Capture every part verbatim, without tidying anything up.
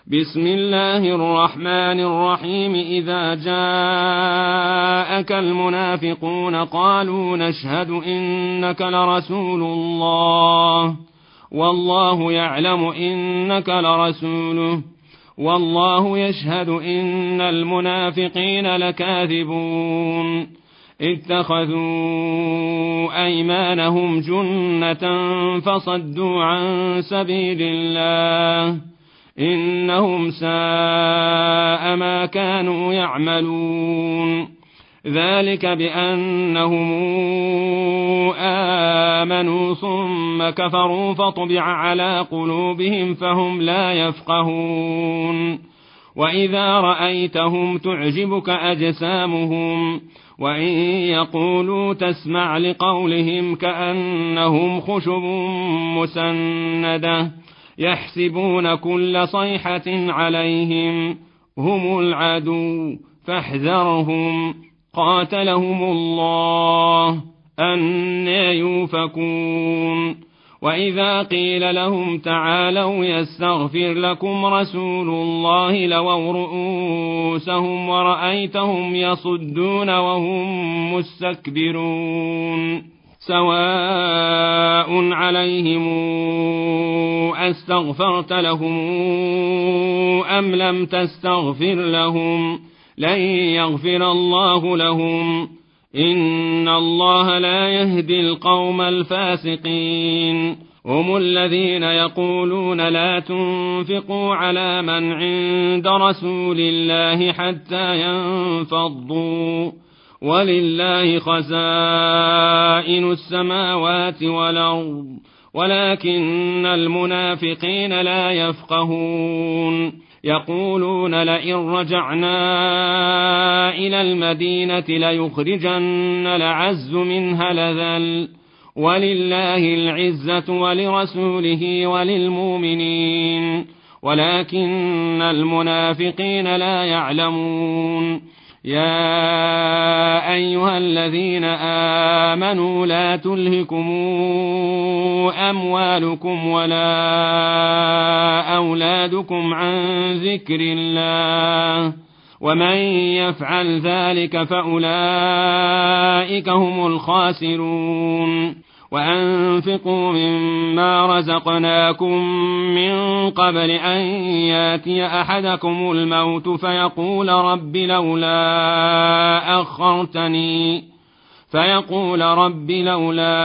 بسم الله الرحمن الرحيم إذا جاءك المنافقون قالوا نشهد إنك لرسول الله والله يعلم إنك لرسوله والله يشهد إن المنافقين لكاذبون اتخذوا أيمانهم جنة فصدوا عن سبيل الله إنهم ساء ما كانوا يعملون ذلك بأنهم آمنوا ثم كفروا فطبع على قلوبهم فهم لا يفقهون وإذا رأيتهم تعجبك أجسامهم وإن يقولوا تسمع لقولهم كأنهم خشب مسندة يحسبون كل صيحة عليهم هم العدو فاحذرهم قاتلهم الله أنى يؤفكون وإذا قيل لهم تعالوا يستغفر لكم رسول الله لووا رؤوسهم ورأيتهم يصدون وهم مستكبرون سواء عليهم أستغفرت لهم أم لم تستغفر لهم لن يغفر الله لهم إن الله لا يهدي القوم الفاسقين هم الذين يقولون لا تنفقوا على من عند رسول الله حتى ينفضوا ولله خزائن السماوات والأرض ولكن المنافقين لا يفقهون يقولون لئن رجعنا إلى المدينة ليخرجن الأعز منها الأذل ولله العزة ولرسوله وللمؤمنين ولكن المنافقين لا يعلمون يا أيها الذين آمنوا لا تلهكم أموالكم ولا أولادكم عن ذكر الله ومن يفعل ذلك فأولئك هم الخاسرون وأنفقوا مما رزقناكم من قبل أن ياتي أحدكم الموت فيقول رب لولا أخرتني فيقول رب لولا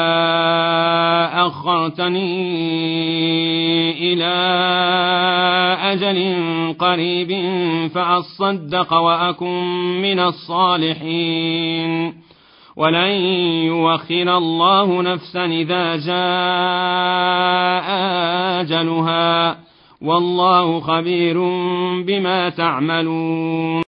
أخرتني إلى أجل قريب فأصدق وأكن من الصالحين ولن يؤخر الله نفسا إذا جاء أجلها والله خبير بما تعملون